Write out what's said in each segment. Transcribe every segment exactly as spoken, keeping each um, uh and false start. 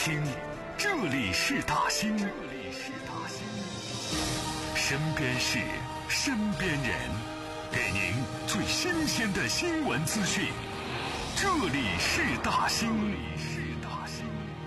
听，这里是大兴，这里是大兴，身边事，身边人，给您最新鲜的新闻资讯。这里是大兴，这里是大兴。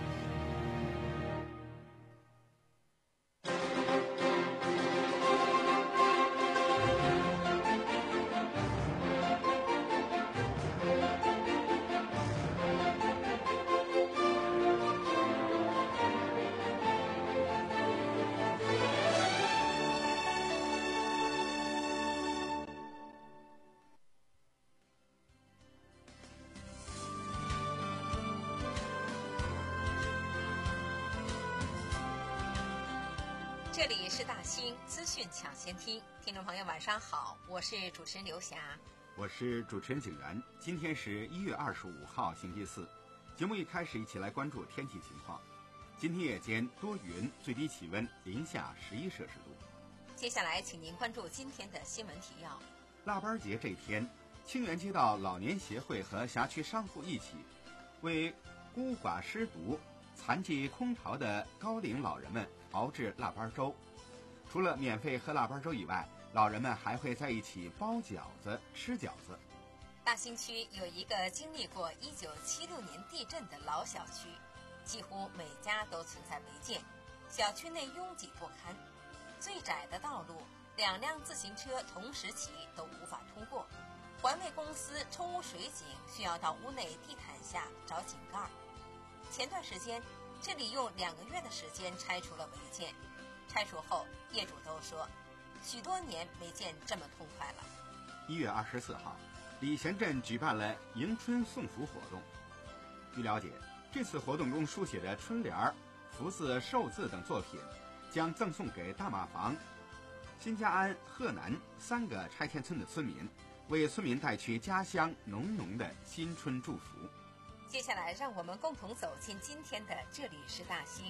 这里是大兴资讯抢先听，听众朋友晚上好，我是主持人刘霞， 我是主持人景元。今天是一月二十五号星期四，节目一开始一起来关注天气情况。今天夜间多云，最低气温零下十一摄氏度。 接下来请您关注今天的新闻提要。 腊八节这天，清源街道老年协会和辖区商户一起为孤寡失独、残疾空巢的高龄老人们熬制腊八粥。除了免费喝腊八粥以外，老人们还会在一起包饺子、吃饺子。 大兴区有一个经历过一九七六年地震的老小区，几乎每家都存在违建，小区内拥挤不堪，最窄的道路，两辆自行车同时骑都无法通过。环卫公司冲污水井需要到屋内地毯下找井盖。前段时间，这里用两个月的时间拆除了违建，拆除后业主都说，许多年没见这么痛快了。 一月二十四号，礼贤镇举办了迎春送福活动。据了解，这次活动中书写的春联、福字、寿字等作品将赠送给大马房、新家安、鹤南三个拆迁村的村民，为村民带去家乡浓浓的新春祝福。 接下来让我们共同走进今天的这里是大兴。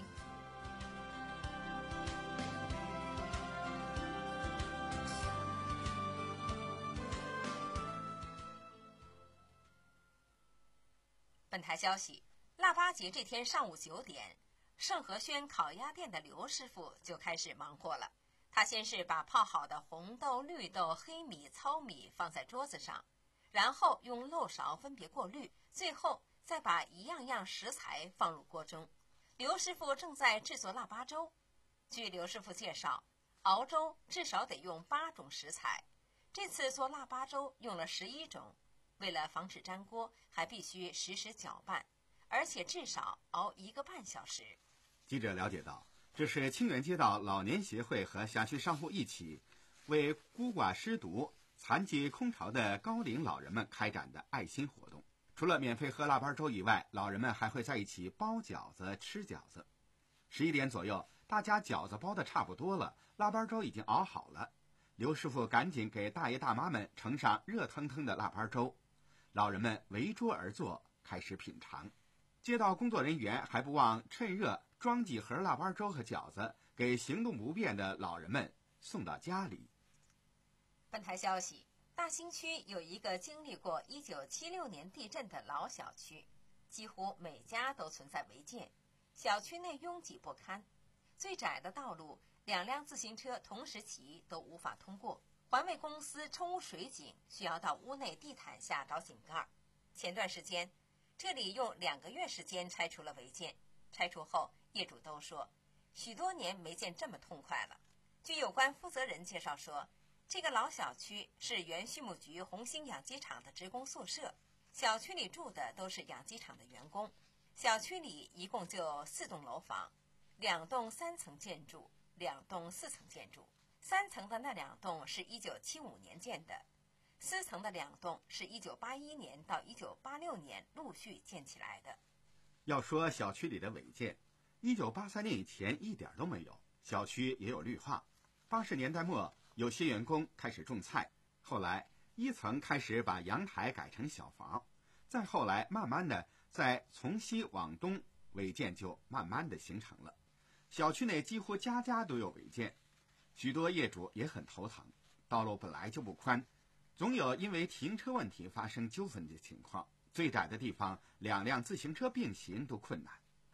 本台消息，腊八节这天上午九点，盛和轩烤鸭店的刘师傅就开始忙活了。他先是把泡好的红豆、绿豆、黑米、糙米放在桌子上，然后用漏勺分别过滤，最后再把一样样食材放入锅中。刘师傅正在制作腊八粥。据刘师傅介绍，熬粥至少得用八种食材，这次做腊八粥用了十一种。为了防止粘锅，还必须实时搅拌，而且至少熬一个半小时。 记者了解到，这是清源街道老年协会和辖区商户一起为孤寡失独、残疾空巢的高龄老人们开展的爱心活动。除了免费喝腊八粥以外，老人们还会在一起包饺子、吃饺子。十一点左右，大家饺子包的差不多了，腊八粥已经熬好了。刘师傅赶紧给大爷大妈们盛上热腾腾的腊八粥，老人们围桌而坐，开始品尝。街道工作人员还不忘趁热装几盒腊八粥和饺子，给行动不便的老人们送到家里。 本台消息，大兴区有一个经历过一九七六年地震的老小区，几乎每家都存在违建，小区内拥挤不堪，最窄的道路，两辆自行车同时骑都无法通过。环卫公司冲污水井需要到屋内地毯下找井盖。前段时间，这里用两个月时间拆除了违建，拆除后业主都说，许多年没见这么痛快了。据有关负责人介绍说，这个老小区是原畜牧局红星养鸡场的职工宿舍，小区里住的都是养鸡场的员工。小区里一共就四栋楼房，两栋三层建筑，两栋四层建筑。三层的那两栋是一九七五年建的，四层的两栋是一九八一年到一九八六年陆续建起来的。 要说小区里的违建，一九八三年以前一点都没有，小区也有绿化。八十年代末，有些员工开始种菜，后来一层开始把阳台改成小房，再后来慢慢的在从西往东，违建就慢慢的形成了。小区内几乎家家都有违建，许多业主也很头疼，道路本来就不宽，总有因为停车问题发生纠纷的情况，最窄的地方两辆自行车并行都困难。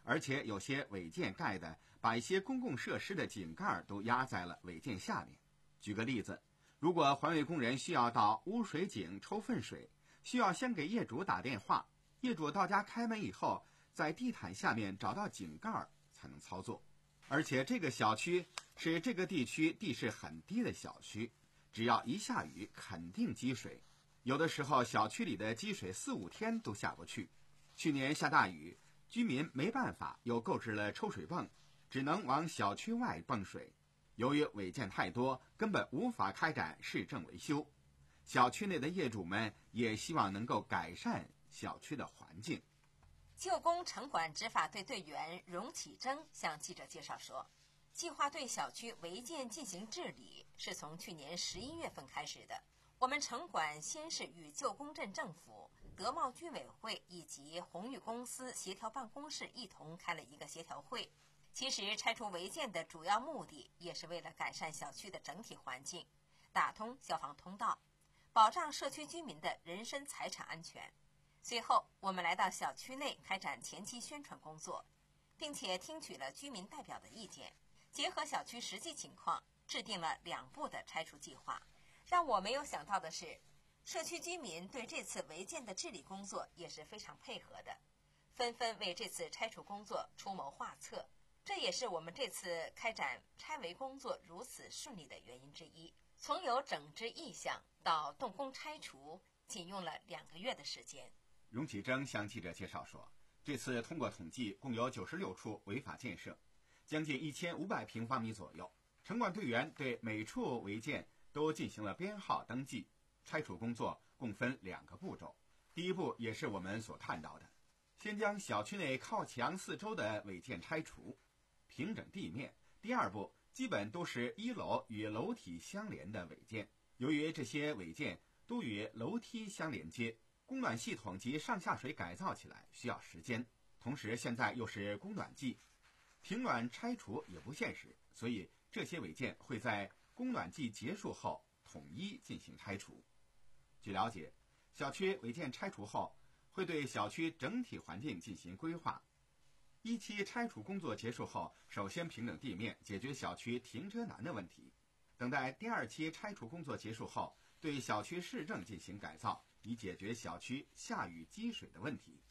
而且有些违建盖的把一些公共设施的井盖都压在了违建下面。举个例子，如果环卫工人需要到污水井抽粪水，需要先给业主打电话，业主到家开门以后，在地毯下面找到井盖才能操作。而且这个小区是这个地区地势很低的小区，只要一下雨肯定积水，有的时候小区里的积水四五天都下不去。去年下大雨，居民没办法，又购置了抽水泵，只能往小区外泵水。由于违建太多，根本无法开展市政维修。小区内的业主们也希望能够改善小区的环境。 旧工城管执法队队员荣启征向记者介绍说，计划对小区违建进行治理是从去年十一月份开始的。我们城管先是与旧公镇政府、德茂居委会以及宏宇公司协调办公室一同开了一个协调会。其实拆除违建的主要目的也是为了改善小区的整体环境，打通消防通道，保障社区居民的人身财产安全。随后我们来到小区内开展前期宣传工作，并且听取了居民代表的意见，结合小区实际情况制定了两步的拆除计划。让我没有想到的是，社区居民对这次违建的治理工作也是非常配合的，纷纷为这次拆除工作出谋划策。这也是我们这次开展拆违工作如此顺利的原因之一。从有整治意向到动工拆除，仅用了两个月的时间。 荣启征向记者介绍说，这次通过统计，共有九十六处违法建设，将近一千五百平方米左右。城管队员对每处违建都进行了编号登记。拆除工作共分两个步骤，第一步也是我们所看到的，先将小区内靠墙四周的违建拆除，平整地面。第二步基本都是一楼与楼体相连的违建，由于这些违建都与楼梯相连接，供暖系统及上下水改造起来需要时间，同时现在又是供暖季，停暖拆除也不现实，所以这些违建会在供暖季结束后统一进行拆除。据了解，小区违建拆除后会对小区整体环境进行规划。一期拆除工作结束后，首先平整地面，解决小区停车难的问题。等待第二期拆除工作结束后，对小区市政进行改造，以解决小区下雨积水的问题。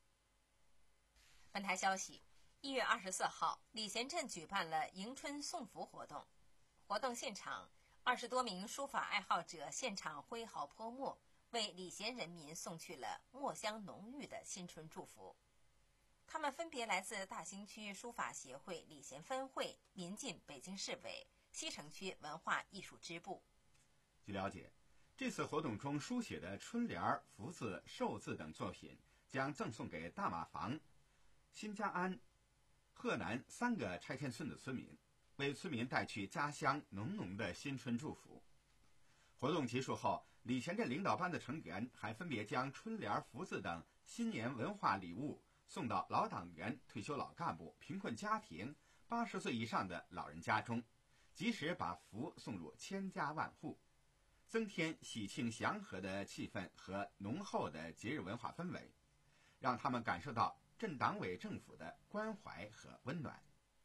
本台消息，一月二十四号，礼贤镇举办了迎春送福活动。活动现场，二十多名书法爱好者现场挥毫泼墨，为礼贤人民送去了墨香浓郁的新春祝福。他们分别来自大兴区书法协会礼贤分会、临近北京市委、西城区文化艺术支部。 据了解，这次活动中书写的春联、福字、寿字等作品将赠送给大马房、新家安、鹤南三个拆迁村的村民，为村民带去家乡浓浓的新春祝福。活动结束后，礼贤镇领导班的成员还分别将春联、福字等新年文化礼物送到老党员、退休老干部、贫困家庭、八十岁以上的老人家中，及时把福送入千家万户，增添喜庆祥和的气氛和浓厚的节日文化氛围，让他们感受到镇党委政府的关怀和温暖。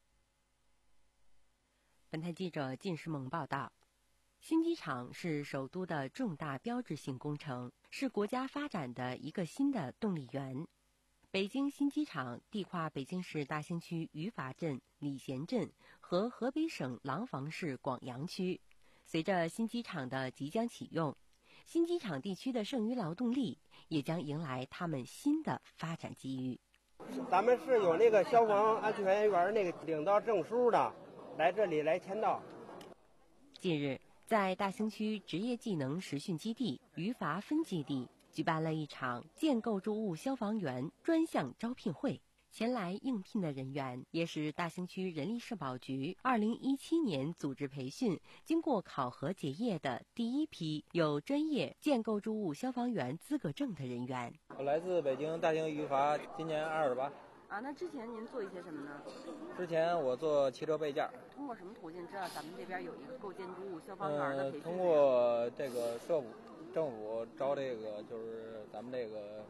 本台记者靳世梦报道，新机场是首都的重大标志性工程，是国家发展的一个新的动力源。北京新机场地跨北京市大兴区余法镇、礼贤镇和河北省廊坊市广阳区。随着新机场的即将启用，新机场地区的剩余劳动力也将迎来他们新的发展机遇。 咱们是有那个消防安全员那个领到证书的，来这里来签到。 近日，在大兴区职业技能实训基地余法分基地举办了一场建构筑物消防员专项招聘会。前来应聘的人员也是大兴区人力社保局二零一七年组织培训，经过考核结业的第一批有专业建构筑物消防员资格证的人员。 我来自北京大兴余法，今年二十八。 啊，那之前您做一些什么呢？ 之前我做汽车备件。 通过什么途径知道咱们这边有一个构建筑物消防员的培训？ 呃，通过这个社府政府招这个，就是咱们这个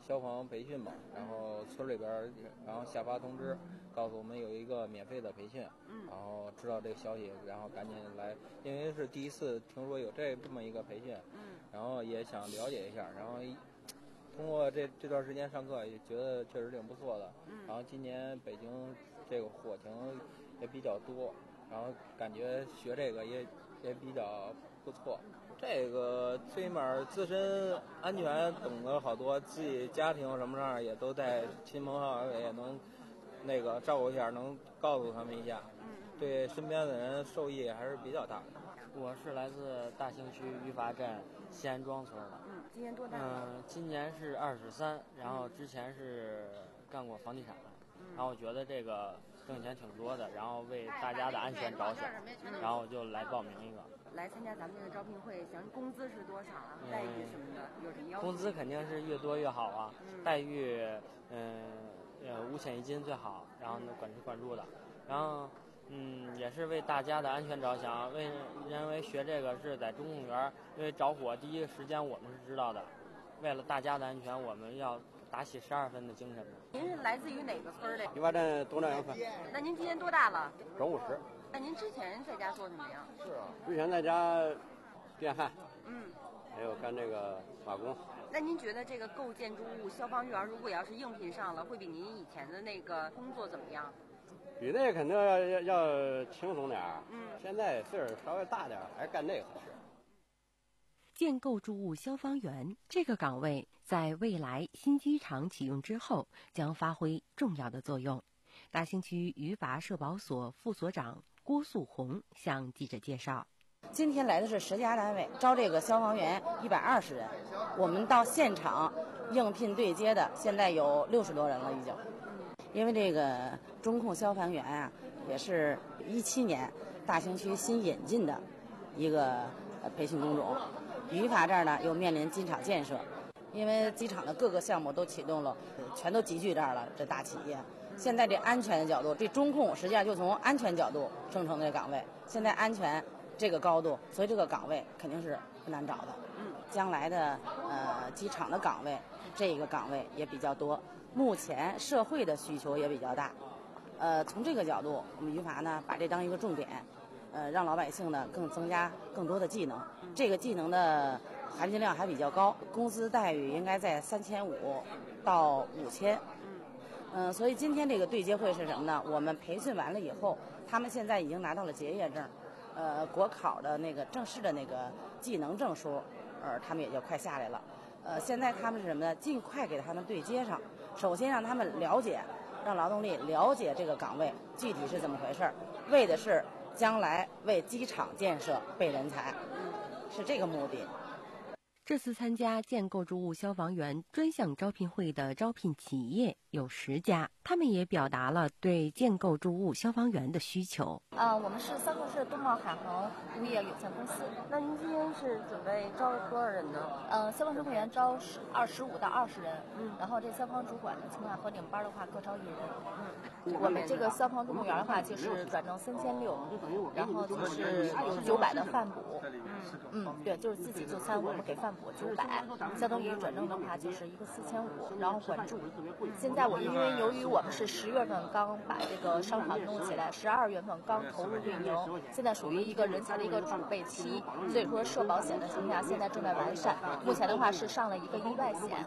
消防培训嘛，然后村里边然后下发通知，告诉我们有一个免费的培训，然后知道这个消息，然后赶紧来，因为是第一次听说有这这么一个培训，然后也想了解一下，然后通过这这段时间上课也觉得确实挺不错的，然后今年北京这个火情也比较多，然后感觉学这个也也比较不错。这个最起码自身安全懂得好多，自己家庭什么上也都在亲朋好友也能那个照顾一下，能告诉他们一下，对身边的人受益还是比较大的。 我是来自大兴区余发镇西安庄村的。 嗯，今年多大？ 嗯，今年是二十三，然后之前是干过房地产，然后我觉得这个挣钱挺多的，然后为大家的安全着想，然后我就来报名一个。 来参加咱们这个招聘会，想工资是多少啊？待遇什么的，有什么要求？ 工资肯定是越多越好啊，待遇嗯呃五险一金最好，然后呢管吃管住的，然后嗯也是为大家的安全着想，为认为学这个是在中公园，因为着火第一个时间我们是知道的，为了大家的安全，我们要打起十二分的精神。 您是来自于哪个村的？ 余发镇东张阳村。 那您今年多大了？ 整五十。 那您之前在家做什么呀？ 是啊，之前在家电焊， 嗯， 还有干这个瓦工。 那您觉得这个构建筑物消防员，如果要是应聘上了，会比您以前的那个工作怎么样？ 比那肯定要要要轻松点儿。嗯，现在岁数稍微大点儿，还是干这个合适。 建构筑物消防员这个岗位，在未来新机场启用之后，将发挥重要的作用。大兴区余发社保所副所长郭素红向记者介绍， 今天来的是十家单位，招这个消防员一百二十人，我们到现场应聘对接的现在有六十多人了已经。因为这个中控消防员啊，也是一七年大兴区新引进的一个培训工种。余发这儿呢又面临机场建设，因为机场的各个项目都启动了，全都集聚这儿了，这大企业。现在这安全的角度，这中控实际上就从安全角度生成的岗位。现在安全这个高度，所以这个岗位肯定是不难找的。嗯，将来的呃机场的岗位，这个岗位也比较多。目前社会的需求也比较大，呃，从这个角度，我们余发呢把这当一个重点，呃，让老百姓呢更增加更多的技能。这个技能的含金量还比较高，工资待遇应该在三千五到五千。嗯、呃，所以今天这个对接会是什么呢？我们培训完了以后，他们现在已经拿到了结业证，呃，国考的那个正式的那个技能证书，呃，他们也就快下来了。呃，现在他们是什么呢？尽快给他们对接上。首先让他们了解，让劳动力了解这个岗位具体是怎么回事儿，为的是将来为机场建设备人才，是这个目的。 这次参加建构筑物消防员专项招聘会的招聘企业有十家，他们也表达了对建构筑物消防员的需求。 呃，我们是三河市东茂海航物业有限公司。 那您今天是准备招多少人呢？ 呃，消防指挥员招十二十五到二十人，嗯，然后这消防主管的情况和领班的话各招一人，嗯，我们这个消防救护员的话就是转正三千六，然后就是有九百的饭补，嗯嗯，对，就是自己就餐，我们给饭补九百，相当于转正的话就是一个四千五，然后管住。现在我们因为由于我们是十月份刚把这个商场弄起来，十二月份刚投入运营，现在属于一个人才的一个储备期，所以说社保险的情况下现在正在完善，目前的话是上了一个意外险。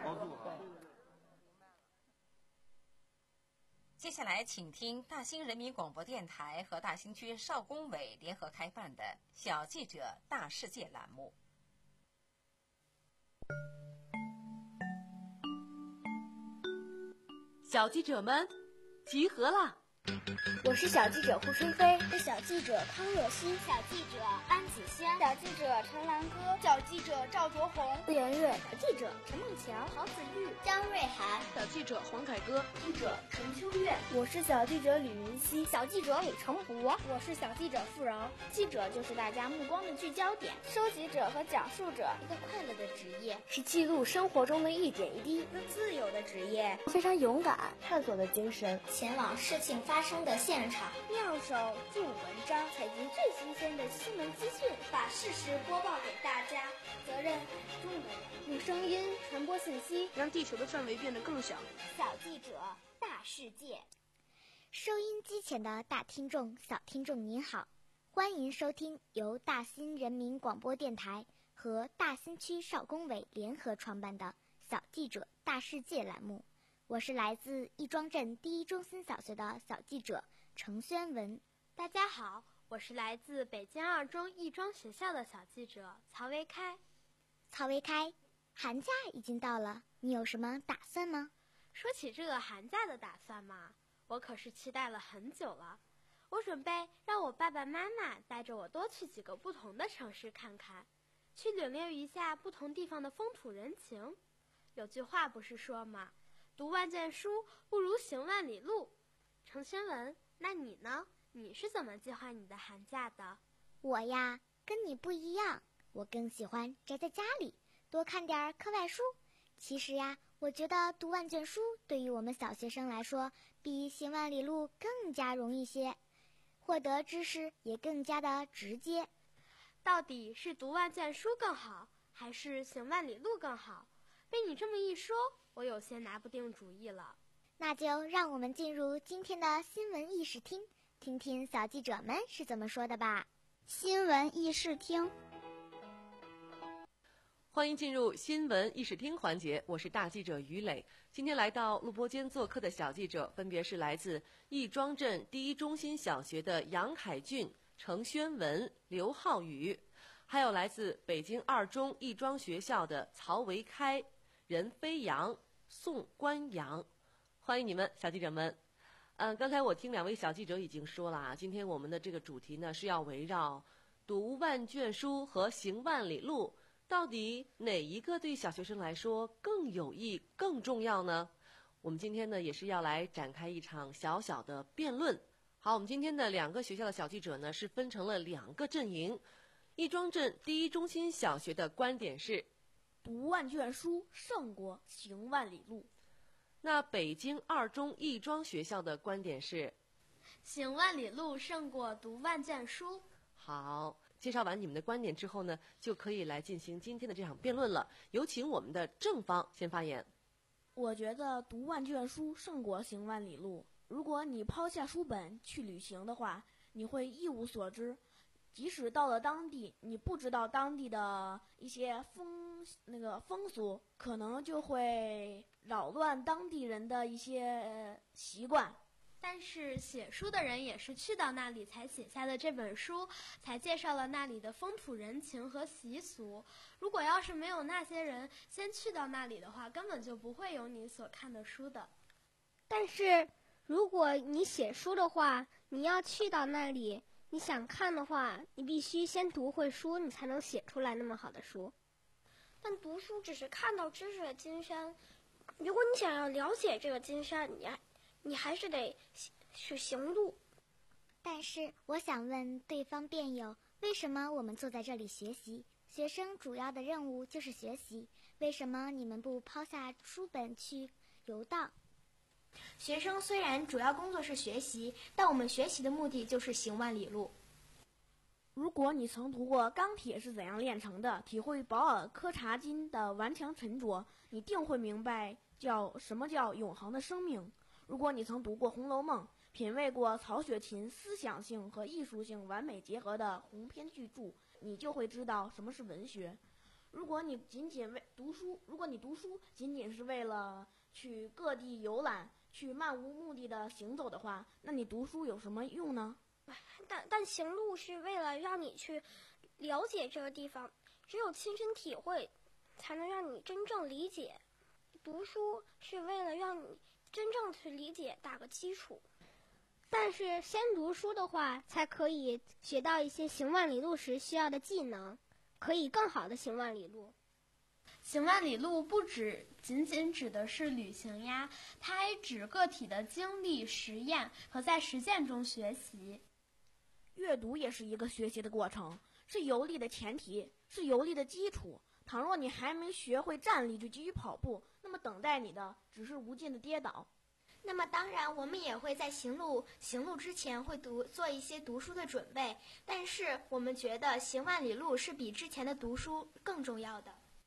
接下来请听大兴人民广播电台和大兴区少工委联合开办的小记者大世界栏目。 小记者们集合了！ 我是小记者胡春飞， 是小记者康若曦， 小记者安子轩， 小记者陈兰歌， 小记者赵卓红， 顾元瑞， 小记者陈梦乔， 曹子玉， 张瑞涵， 小记者黄凯歌， 记者陈秋月。 我是小记者吕明熙， 小记者李成博， 我是小记者付饶。 记者就是大家目光的聚焦点， 收集者和讲述者， 一个快乐的职业， 是记录生活中的一点一滴， 一个自由的职业， 非常勇敢，探索的精神， 前往事情发生的现场， 妙手著文章， 采集最新鲜的新闻资讯， 把事实播报给大家。 责任很重的人， 用声音，传播信息， 让地球的范围变得更小。 小记者，大世界。 收音机前的大听众、小听众您好，欢迎收听由大新人民广播电台和大新区少工委联合创办的小记者大世界栏目。我是来自亦庄镇第一中心小学的小记者程轩文。 大家好，我是来自北京二中亦庄学校的小记者曹维开。 曹维开，寒假已经到了，你有什么打算吗？ 说起这个寒假的打算嘛，我可是期待了很久了。我准备让我爸爸妈妈带着我多去几个不同的城市看看，去领略一下不同地方的风土人情。有句话不是说吗？读万卷书不如行万里路。程轩文，那你呢？你是怎么计划你的寒假的？ 我呀，跟你不一样，我更喜欢宅在家里，多看点课外书。其实呀，我觉得读万卷书对于我们小学生来说，比行万里路更加容易些，获得知识也更加的直接。 到底是读万卷书更好，还是行万里路更好？被你这么一说，我有些拿不定主意了。 那就让我们进入今天的新闻议事厅，听听小记者们是怎么说的吧。新闻议事厅， 欢迎进入新闻议事厅环节，我是大记者于磊。今天来到录播间做客的小记者分别是来自亦庄镇第一中心小学的杨凯俊、程轩文、刘浩宇，还有来自北京二中亦庄学校的曹维开、任飞扬、宋关阳。欢迎你们，小记者们。嗯，刚才我听两位小记者已经说了啊，今天我们的这个主题呢是要围绕读万卷书和行万里路，到底哪一个对小学生来说更有益、更重要呢？我们今天呢也是要来展开一场小小的辩论。好，我们今天的两个学校的小记者呢是分成了两个阵营。亦庄镇第一中心小学的观点是， 读万卷书胜过行万里路。那北京二中亦庄学校的观点是， 行万里路胜过读万卷书。 好，介绍完你们的观点之后呢，就可以来进行今天的这场辩论了。有请我们的正方先发言。 我觉得读万卷书胜过行万里路。如果你抛下书本去旅行的话，你会一无所知。即使到了当地，你不知道当地的一些风那个风俗，可能就会扰乱当地人的一些、呃、习惯。 但是写书的人也是去到那里才写下的这本书，才介绍了那里的风土人情和习俗。如果要是没有那些人先去到那里的话，根本就不会有你所看的书的。 但是如果你写书的话，你要去到那里，你想看的话，你必须先读会书，你才能写出来那么好的书。 但读书只是看到知识的金山，如果你想要了解这个金山，你还你还是得去行路。 但是我想问对方辩友，为什么我们坐在这里学习？学生主要的任务就是学习，为什么你们不抛下书本去游荡？ 学生虽然主要工作是学习，但我们学习的目的就是行万里路。 如果你曾读过《钢铁是怎样炼成的》，体会保尔柯察金的顽强沉着，你定会明白叫什么叫永恒的生命。如果你曾读过《红楼梦》，品味过曹雪芹思想性和艺术性完美结合的鸿篇巨著，你就会知道什么是文学。如果你仅仅为读书，如果你读书仅仅是为了去各地游览，去漫无目的的行走的话，那你读书有什么用呢？ 但但行路是为了让你去了解这个地方，只有亲身体会，才能让你真正理解。读书是为了让你真正去理解，打个基础。 但是先读书的话，才可以学到一些行万里路时需要的技能，可以更好的行万里路。 行万里路不只仅仅指的是旅行呀，它还指个体的经历、实验和在实践中学习。 阅读也是一个学习的过程，是游历的前提，是游历的基础。倘若你还没学会站立就急于跑步，那么等待你的只是无尽的跌倒。 那么当然我们也会在行路行路之前会读做一些读书的准备，但是我们觉得行万里路是比之前的读书更重要的。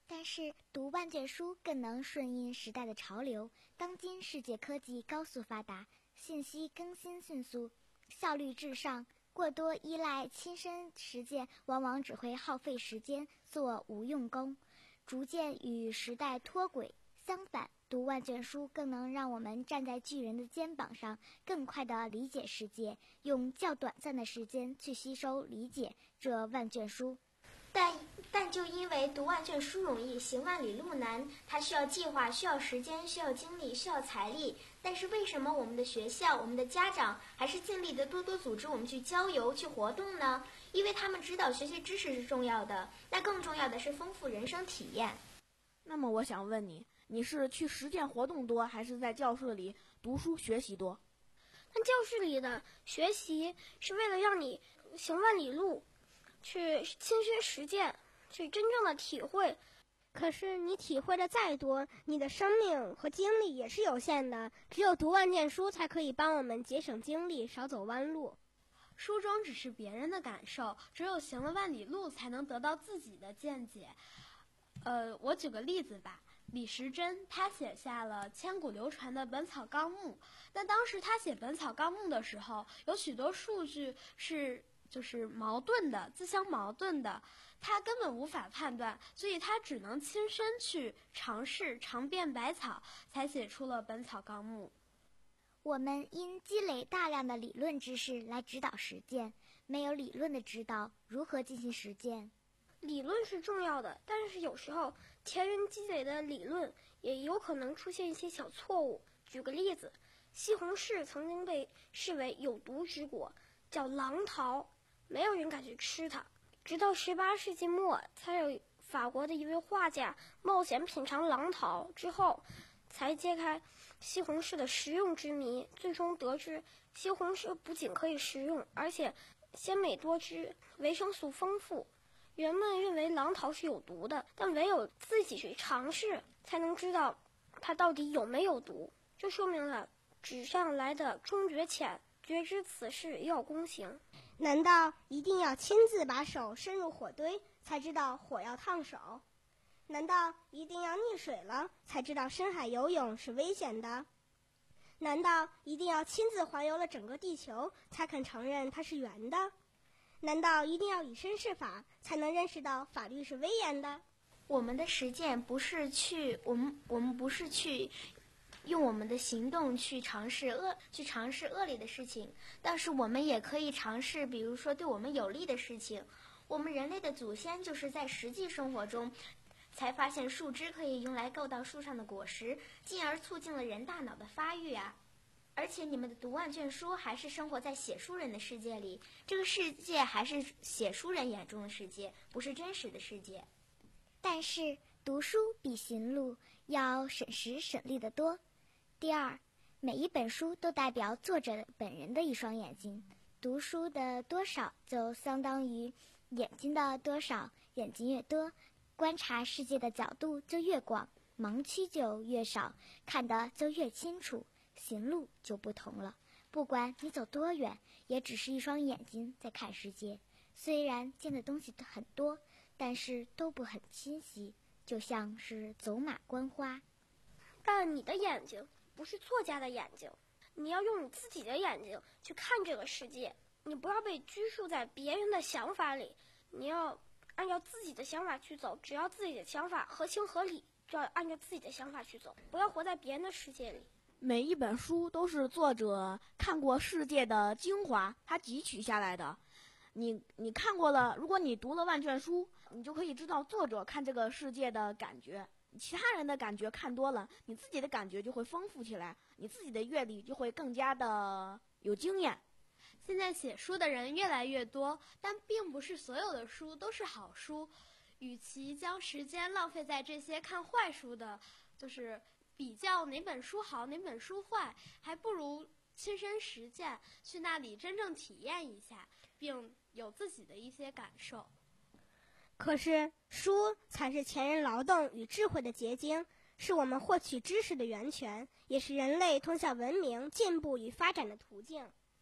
但是读万卷书更能顺应时代的潮流。当今世界科技高速发达，信息更新迅速，效率至上，过多依赖亲身实践，往往只会耗费时间，做无用功，逐渐与时代脱轨。相反，读万卷书更能让我们站在巨人的肩膀上，更快地理解世界，用较短暂的时间去吸收理解这万卷书。 但但就因为读万卷书容易，行万里路难，它需要计划，需要时间，需要精力，需要财力。但是为什么我们的学校、我们的家长还是尽力的多多组织我们去郊游、去活动呢？因为他们知道学习知识是重要的，那更重要的是丰富人生体验。 那么我想问你，你是去实践活动多，还是在教室里读书学习多？ 但教室里的学习是为了让你行万里路，去亲身实践，去真正的体会。 可是你体会的再多，你的生命和精力也是有限的，只有读万卷书才可以帮我们节省精力，少走弯路。 书中只是别人的感受，只有行了万里路才能得到自己的见解。呃，我举个例子吧，李时珍他写下了千古流传的《本草纲目》，但当时他写《本草纲目》的时候，有许多数据是就是矛盾的，自相矛盾的，他根本无法判断，所以他只能亲身去尝试尝遍百草，才写出了《本草纲目》。 我们因积累大量的理论知识来指导实践，没有理论的指导，如何进行实践？ 理论是重要的，但是有时候前人积累的理论也有可能出现一些小错误。举个例子，西红柿曾经被视为有毒之果，叫狼桃，没有人敢去吃它。直到十八世纪末，才有法国的一位画家冒险品尝狼桃之后，才揭开西红柿的食用之谜，最终得知西红柿不仅可以食用，而且鲜美多汁，维生素丰富。人们认为狼桃是有毒的，但唯有自己去尝试，才能知道它到底有没有毒。这说明了纸上来的终觉浅，觉知此事要躬行。 难道一定要亲自把手伸入火堆，才知道火要烫手？难道一定要溺水了，才知道深海游泳是危险的？难道一定要亲自环游了整个地球，才肯承认它是圆的？难道一定要以身试法，才能认识到法律是威严的？ 我们的实践不是去，我们我们不是去用我们的行动去尝试恶去尝试恶劣的事情，但是我们也可以尝试，比如说对我们有利的事情。我们人类的祖先就是在实际生活中才发现树枝可以用来够到树上的果实，进而促进了人大脑的发育啊。而且你们的读万卷书还是生活在写书人的世界里，这个世界还是写书人眼中的世界，不是真实的世界。 但是读书比行路要省时省力得多。第二，每一本书都代表作者本人的一双眼睛，读书的多少就相当于眼睛的多少，眼睛越多，观察世界的角度就越广，盲区就越少，看得就越清楚。行路就不同了，不管你走多远，也只是一双眼睛在看世界。虽然见的东西很多，但是都不很清晰，就像是走马观花。 但你的眼睛不是作家的眼睛，你要用你自己的眼睛去看这个世界，你不要被拘束在别人的想法里，你要按照自己的想法去走，只要自己的想法合情合理，就要按照自己的想法去走，不要活在别人的世界里。 每一本书都是作者看过世界的精华，他汲取下来的。你你看过了，如果你读了万卷书，你就可以知道作者看这个世界的感觉。其他人的感觉看多了，你自己的感觉就会丰富起来，你自己的阅历就会更加的有经验。 现在写书的人越来越多，但并不是所有的书都是好书。与其将时间浪费在这些看坏书的，就是比较哪本书好哪本书坏，还不如亲身实践，去那里真正体验一下，并有自己的一些感受。 可是书才是前人劳动与智慧的结晶，是我们获取知识的源泉，也是人类通向文明进步与发展的途径。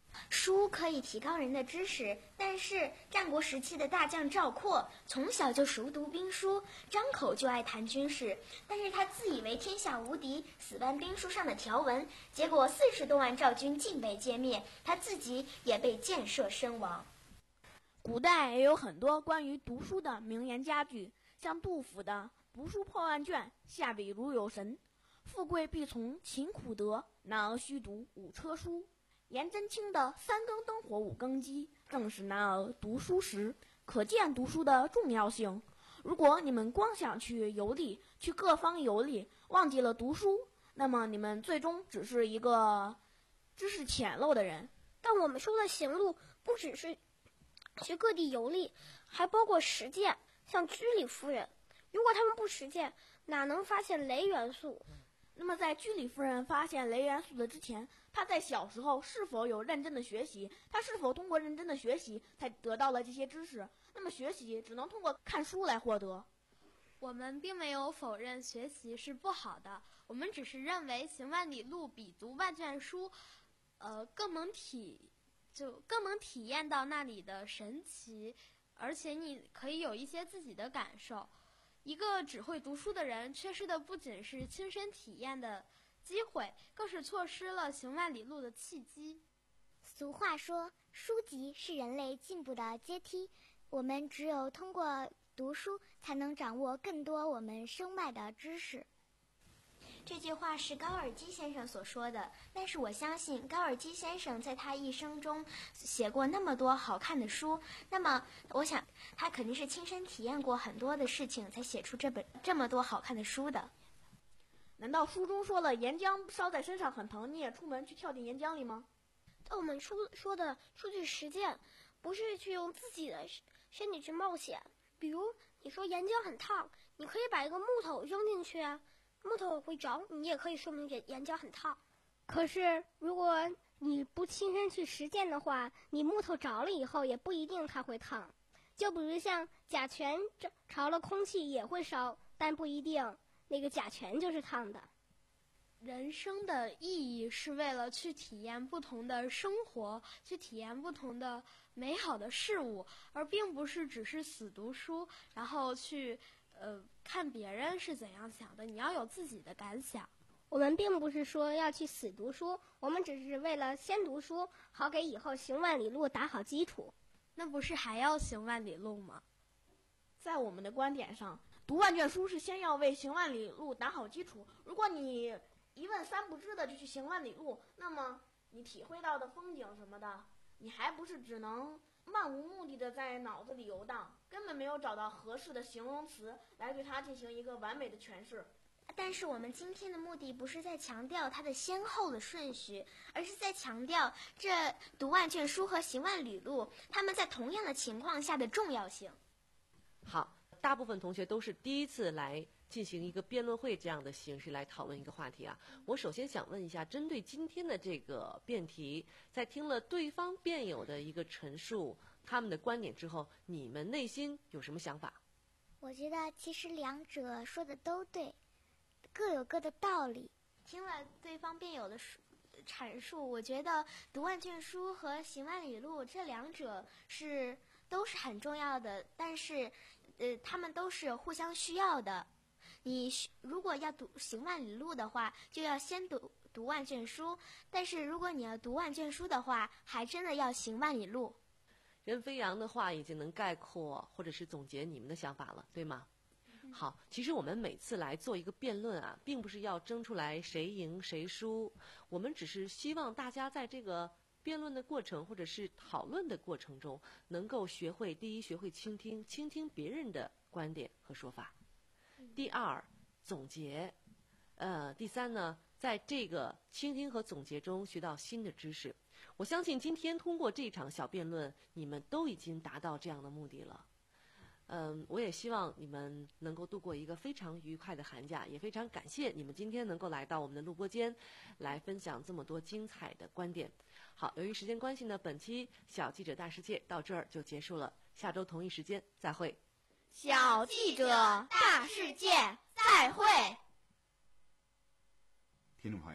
书可以提高人的知识，但是战国时期的大将赵括从小就熟读兵书，张口就爱谈军事，但是他自以为天下无敌，死搬兵书上的条文，结果四十多万赵军尽被歼灭，他自己也被箭射身亡。 古代也有很多关于读书的名言佳句，像杜甫的“读书破万卷，下笔如有神”，富贵必从勤苦得，男儿须读五车书。颜真卿的三更灯火五更鸡，正是男儿读书时，可见读书的重要性。如果你们光想去游历，去各方游历，忘记了读书，那么你们最终只是一个知识浅陋的人。 但我们说的行路不只是去各地游历，还包括实践，像居里夫人，如果他们不实践，哪能发现雷元素？ 那么在居里夫人发现雷元素的之前，她在小时候是否有认真的学习？她是否通过认真的学习才得到了这些知识？那么学习只能通过看书来获得。 我们并没有否认学习是不好的，我们只是认为行万里路比读万卷书，呃，更能体就更能体验到那里的神奇，而且你可以有一些自己的感受。一个只会读书的人，缺失的不仅是亲身体验的机会，更是错失了行万里路的契机。 俗话说，书籍是人类进步的阶梯，我们只有通过读书，才能掌握更多我们身外的知识。这句话是高尔基先生所说的，但是我相信高尔基先生在他一生中写过那么多好看的书，那么我想他肯定是亲身体验过很多的事情，才写出这本这么多好看的书的。 难道书中说了岩浆烧在身上很疼，你也出门去跳进岩浆里吗？ 但我们出说的出去实践，不是去用自己的身体去冒险。比如你说岩浆很烫，你可以把一个木头扔进去啊，木头会着，你也可以说明岩岩浆很烫。 可是如果你不亲身去实践的话，你木头着了以后也不一定它会烫。就比如像甲醛着了空气也会烧，但不一定那个甲醛就是烫的。 人生的意义是为了去体验不同的生活，去体验不同的美好的事物，而并不是只是死读书，然后去呃看别人是怎样想的，你要有自己的感想。 我们并不是说要去死读书，我们只是为了先读书，好给以后行万里路打好基础。 那不是还要行万里路吗？ 在我们的观点上，读万卷书是先要为行万里路打好基础。如果你一问三不知的就去行万里路，那么你体会到的风景什么的，你还不是只能漫无目的的在脑子里游荡，根本没有找到合适的形容词来对它进行一个完美的诠释。 但是我们今天的目的不是在强调它的先后的顺序，而是在强调这读万卷书和行万里路，它们在同样的情况下的重要性。 好，大部分同学都是第一次来进行一个辩论会这样的形式来讨论一个话题啊。我首先想问一下，针对今天的这个辩题，在听了对方辩友的一个陈述，他们的观点之后，你们内心有什么想法？ 我觉得其实两者说的都对，各有各的道理。听了对方辩友的阐述，我觉得读万卷书和行万里路这两者是都是很重要的，但是呃，他们都是互相需要的。你如果要读行万里路的话，就要先读读万卷书，但是如果你要读万卷书的话，还真的要行万里路。 任飞扬的话已经能概括或者是总结你们的想法了，对吗？好，其实我们每次来做一个辩论啊，并不是要争出来谁赢谁输，我们只是希望大家在这个辩论的过程或者是讨论的过程中，能够学会第一，学会倾听，倾听别人的观点和说法；第二，总结；呃，第三呢，在这个倾听和总结中学到新的知识。我相信今天通过这场小辩论，你们都已经达到这样的目的了。嗯，我也希望你们能够度过一个非常愉快的寒假，也非常感谢你们今天能够来到我们的录播间，来分享这么多精彩的观点。好，由于时间关系呢，本期小记者大世界到这儿就结束了，下周同一时间再会。 小记者大世界再会。 听众朋友，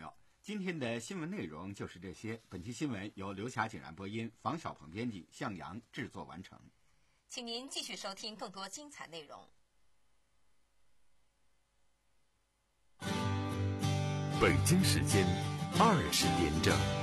今天的新闻内容就是这些。本期新闻由刘霞、景然播音，房小鹏编辑，向阳制作完成。 请您继续收听更多精彩内容。 北京时间二十点整。